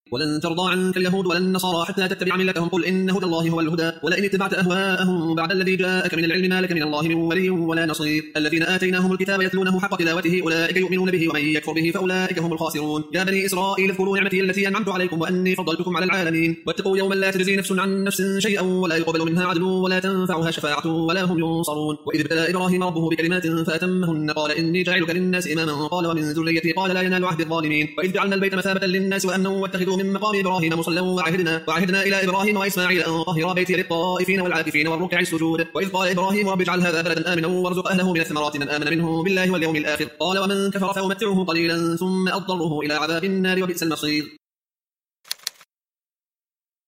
ولن ترضى عنك اليهود ولا النصارى حتى تتبع ملتهم قل إن هدى الله هو الهدى ولئن اتبعت أهواءهم بعد الذي جاءك من العلم ما لك من الله من ولي ولا نصير الذين آتيناهم الكتاب يتلونه حق تلاوته أولئك يؤمنون به ومن يكفر به فأولئك هم الخاسرون يا بني إسرائيل اذكروا نعمتي التي أنعمت عليكم وأني فضلتكم على العالمين واتقوا يوما لا تجزي نفس عن نفس شيئا ولا يقبل منها عدل ولا تنفعها شفاعة ولا هم ينصرون وإذ ابتلى إبراهيم ربه بكلمات فأتمهن قال إني جاعلك للناس إماما قال ومن ذريتي قال لا ينال عهد الظالمين وإذ جعلنا البيت مثابة للناس وأمنا واتخذوا من مقام إبراهيم مصلى وعهدنا إلى إبراهيم وإسماعيل أن طهر بيتي للطائفين والعاكفين والركع السجود وإذ قال إبراهيم رب اجعل هذا بلدا آمنا وارزق أهله من الثمرات من آمن منهم بالله واليوم الآخر قال ومن كفر فأمتعه قليلا ثم أضطره إلى عذاب النار وبئس المصير